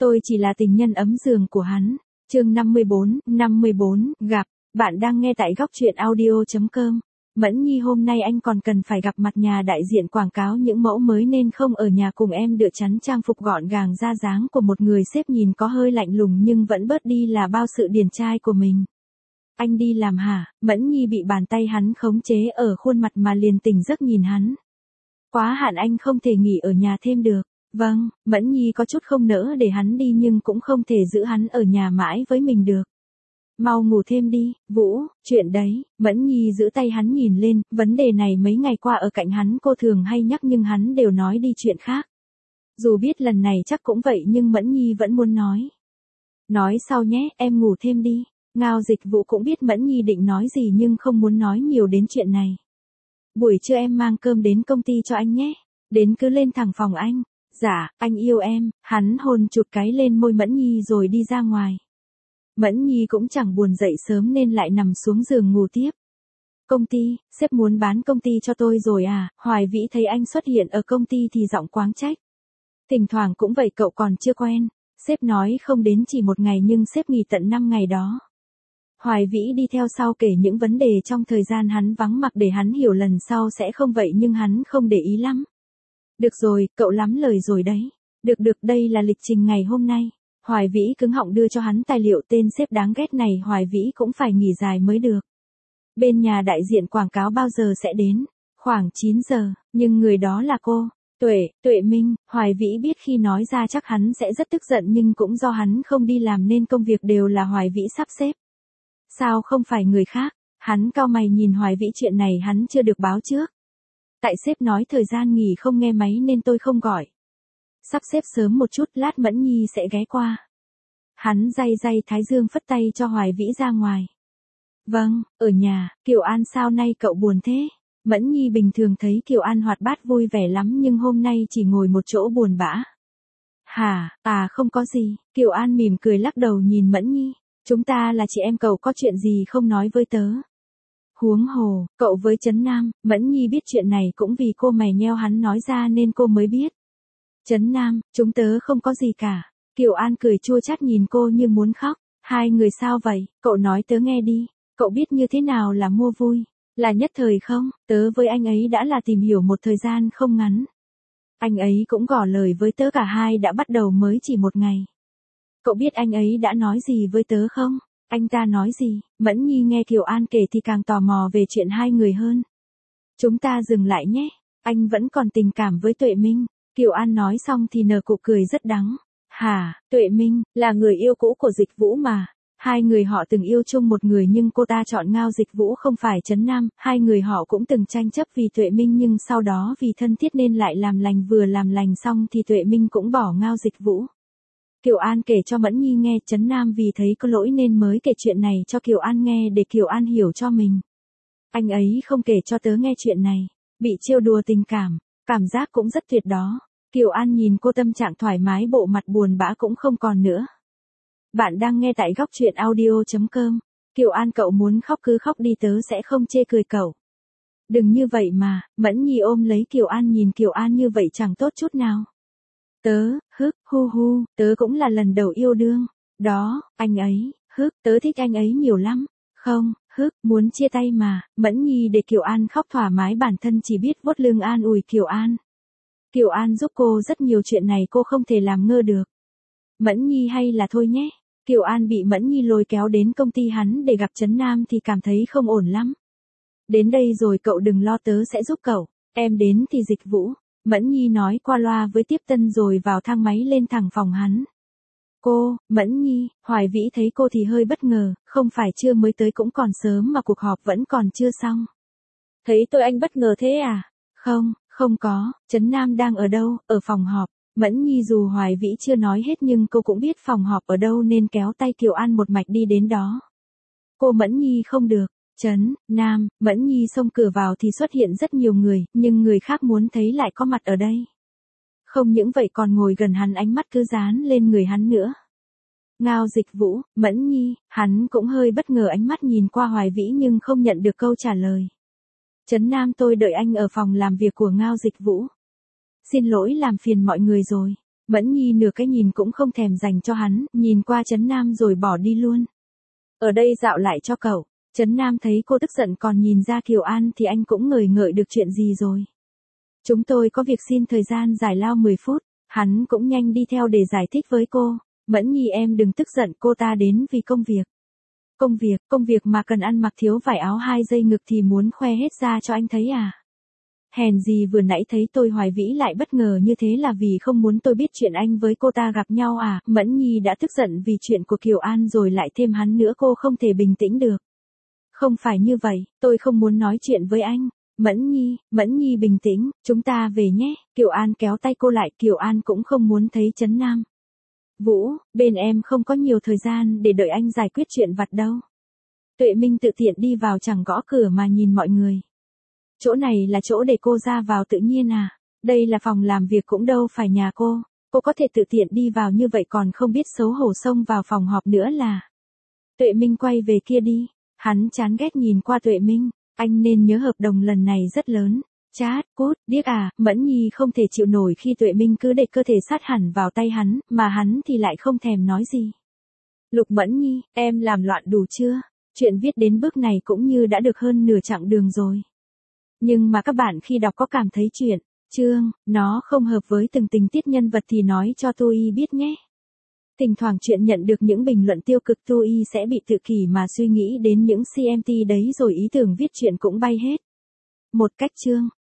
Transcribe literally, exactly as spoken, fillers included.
Tôi chỉ là tình nhân ấm giường của hắn. Chương năm mươi bốn, năm mươi bốn, gặp. Bạn đang nghe tại góc truyện audio chấm com. Mẫn Nhi, hôm nay anh còn cần phải gặp mặt nhà đại diện quảng cáo những mẫu mới nên không ở nhà cùng em được. Chắn trang phục gọn gàng ra dáng của một người sếp nhìn có hơi lạnh lùng nhưng vẫn bớt đi là bao sự điển trai của mình. Anh đi làm hả? Mẫn Nhi bị bàn tay hắn khống chế ở khuôn mặt mà liền tỉnh giấc nhìn hắn. Quá hạn, anh không thể nghỉ ở nhà thêm được. Vâng, Mẫn Nhi có chút không nỡ để hắn đi nhưng cũng không thể giữ hắn ở nhà mãi với mình được. Mau ngủ thêm đi, Vũ, chuyện đấy. Mẫn Nhi giữ tay hắn nhìn lên, vấn đề này mấy ngày qua ở cạnh hắn cô thường hay nhắc nhưng hắn đều nói đi chuyện khác. Dù biết lần này chắc cũng vậy nhưng Mẫn Nhi vẫn muốn nói. Nói sau nhé, em ngủ thêm đi. Ngao Dịch Vũ cũng biết Mẫn Nhi định nói gì nhưng không muốn nói nhiều đến chuyện này. Buổi trưa em mang cơm đến công ty cho anh nhé. Đến cứ lên thẳng phòng anh. Dạ, anh yêu em. Hắn hôn chụt cái lên môi Mẫn Nhi rồi đi ra ngoài. Mẫn Nhi cũng chẳng buồn dậy sớm nên lại nằm xuống giường ngủ tiếp. Công ty, sếp muốn bán công ty cho tôi rồi à? Hoài Vĩ thấy anh xuất hiện ở công ty thì giọng quáng trách. Thỉnh thoảng cũng vậy, cậu còn chưa quen. Sếp nói không đến chỉ một ngày nhưng sếp nghỉ tận năm ngày đó. Hoài Vĩ đi theo sau kể những vấn đề trong thời gian hắn vắng mặt để hắn hiểu lần sau sẽ không vậy nhưng hắn không để ý lắm. Được rồi, cậu lắm lời rồi đấy. Được được, đây là lịch trình ngày hôm nay. Hoài Vĩ cứng họng đưa cho hắn tài liệu. Tên sếp đáng ghét này, Hoài Vĩ cũng phải nghỉ dài mới được. Bên nhà đại diện quảng cáo bao giờ sẽ đến? Khoảng chín giờ, nhưng người đó là cô, Tuệ, Tuệ Minh. Hoài Vĩ biết khi nói ra chắc hắn sẽ rất tức giận nhưng cũng do hắn không đi làm nên công việc đều là Hoài Vĩ sắp xếp. Sao không phải người khác? Hắn cau mày nhìn Hoài Vĩ, chuyện này hắn chưa được báo trước. Tại sếp nói thời gian nghỉ không nghe máy nên tôi không gọi. Sắp xếp sớm một chút, lát Mẫn Nhi sẽ ghé qua. Hắn day day thái dương phất tay cho Hoài Vĩ ra ngoài. Vâng, ở nhà. Kiều An, sao nay cậu buồn thế? Mẫn Nhi bình thường thấy Kiều An hoạt bát vui vẻ lắm nhưng hôm nay chỉ ngồi một chỗ buồn bã. Hả, à không có gì. Kiều An mỉm cười lắc đầu nhìn Mẫn Nhi. Chúng ta là chị em, cậu có chuyện gì không nói với tớ? Huống hồ, cậu với Trấn Nam. Mẫn Nhi biết chuyện này cũng vì cô mày nheo hắn nói ra nên cô mới biết. Trấn Nam, chúng tớ không có gì cả. Kiều An cười chua chát nhìn cô như muốn khóc. Hai người sao vậy? Cậu nói tớ nghe đi. Cậu biết như thế nào là mua vui? Là nhất thời không? Tớ với anh ấy đã là tìm hiểu một thời gian không ngắn. Anh ấy cũng ngỏ lời với tớ, cả hai đã bắt đầu mới chỉ một ngày. Cậu biết anh ấy đã nói gì với tớ không? Anh ta nói gì? Mẫn Nhi nghe Kiều An kể thì càng tò mò về chuyện hai người hơn. Chúng ta dừng lại nhé. Anh vẫn còn tình cảm với Tuệ Minh. Kiều An nói xong thì nở nụ cười rất đắng. Hả, Tuệ Minh, là người yêu cũ của Dịch Vũ mà. Hai người họ từng yêu chung một người nhưng cô ta chọn Ngao Dịch Vũ không phải Trấn Nam. Hai người họ cũng từng tranh chấp vì Tuệ Minh nhưng sau đó vì thân thiết nên lại làm lành, vừa làm lành xong thì Tuệ Minh cũng bỏ Ngao Dịch Vũ. Kiều An kể cho Mẫn Nhi nghe. Trấn Nam vì thấy có lỗi nên mới kể chuyện này cho Kiều An nghe để Kiều An hiểu cho mình. Anh ấy không kể cho tớ nghe chuyện này. Bị trêu đùa tình cảm, cảm giác cũng rất tuyệt đó. Kiều An nhìn cô tâm trạng thoải mái, bộ mặt buồn bã cũng không còn nữa. Bạn đang nghe tại góc truyện audio chấm com. Kiều An, cậu muốn khóc cứ khóc đi, tớ sẽ không chê cười cậu. Đừng như vậy mà. Mẫn Nhi ôm lấy Kiều An, nhìn Kiều An như vậy chẳng tốt chút nào. Tớ, hức, hu hu, tớ cũng là lần đầu yêu đương. Đó, anh ấy, hức, tớ thích anh ấy nhiều lắm. Không, hức, muốn chia tay mà. Mẫn Nhi để Kiều An khóc thoải mái, bản thân chỉ biết vuốt lưng an ủi Kiều An. Kiều An giúp cô rất nhiều, chuyện này cô không thể làm ngơ được. Mẫn Nhi, hay là thôi nhé. Kiều An bị Mẫn Nhi lôi kéo đến công ty hắn để gặp Trấn Nam thì cảm thấy không ổn lắm. Đến đây rồi, cậu đừng lo, tớ sẽ giúp cậu. Em đến thì Dịch Vũ. Mẫn Nhi nói qua loa với tiếp tân rồi vào thang máy lên thẳng phòng hắn. Cô, Mẫn Nhi. Hoài Vĩ thấy cô thì hơi bất ngờ, không phải chưa mới tới cũng còn sớm mà cuộc họp vẫn còn chưa xong. Thấy tôi anh bất ngờ thế à? Không, không có. Trấn Nam đang ở đâu? Ở phòng họp. Mẫn Nhi dù Hoài Vĩ chưa nói hết nhưng cô cũng biết phòng họp ở đâu nên kéo tay Kiều An một mạch đi đến đó. Cô Mẫn Nhi không được. Trấn Nam. Mẫn Nhi xông cửa vào thì xuất hiện rất nhiều người, nhưng người khác muốn thấy lại có mặt ở đây. Không những vậy còn ngồi gần hắn, ánh mắt cứ dán lên người hắn nữa. Ngao Dịch Vũ. Mẫn Nhi. Hắn cũng hơi bất ngờ, ánh mắt nhìn qua Hoài Vĩ nhưng không nhận được câu trả lời. Trấn Nam, tôi đợi anh ở phòng làm việc của Ngao Dịch Vũ. Xin lỗi làm phiền mọi người rồi. Mẫn Nhi nửa cái nhìn cũng không thèm dành cho hắn, nhìn qua Trấn Nam rồi bỏ đi luôn. Ở đây dạo lại cho cậu. Trấn Nam thấy cô tức giận còn nhìn ra Kiều An thì anh cũng ngờ ngợi được chuyện gì rồi. Chúng tôi có việc xin thời gian giải lao mười phút, hắn cũng nhanh đi theo để giải thích với cô. Mẫn Nhi em đừng tức giận, cô ta đến vì công việc. Công việc, công việc mà cần ăn mặc thiếu vải áo hai dây ngực thì muốn khoe hết ra cho anh thấy à? Hèn gì vừa nãy thấy tôi Hoài Vĩ lại bất ngờ như thế là vì không muốn tôi biết chuyện anh với cô ta gặp nhau à? Mẫn Nhi đã tức giận vì chuyện của Kiều An rồi lại thêm hắn nữa, cô không thể bình tĩnh được. Không phải như vậy, tôi không muốn nói chuyện với anh. Mẫn Nhi, Mẫn Nhi bình tĩnh, chúng ta về nhé. Kiều An kéo tay cô lại, Kiều An cũng không muốn thấy Trấn Nam. Vũ, bên em không có nhiều thời gian để đợi anh giải quyết chuyện vặt đâu. Tuệ Minh tự tiện đi vào chẳng gõ cửa mà nhìn mọi người. Chỗ này là chỗ để cô ra vào tự nhiên à? Đây là phòng làm việc cũng đâu phải nhà cô. Cô có thể tự tiện đi vào như vậy còn không biết xấu hổ xông vào phòng họp nữa là. Tuệ Minh quay về kia đi. Hắn chán ghét nhìn qua Tuệ Minh. Anh nên nhớ hợp đồng lần này rất lớn. Chát, cút, điếc à, Mẫn Nhi không thể chịu nổi khi Tuệ Minh cứ để cơ thể sát hẳn vào tay hắn, mà hắn thì lại không thèm nói gì. Lục Mẫn Nhi, em làm loạn đủ chưa? Chuyện viết đến bước này cũng như đã được hơn nửa chặng đường rồi. Nhưng mà các bạn khi đọc có cảm thấy chuyện, chương, nó không hợp với từng tình tiết nhân vật thì nói cho tôi biết nhé. Thỉnh thoảng chuyện nhận được những bình luận tiêu cực tôi sẽ bị tự kỷ mà suy nghĩ đến những xê em tê đấy rồi ý tưởng viết chuyện cũng bay hết. Một cách chương.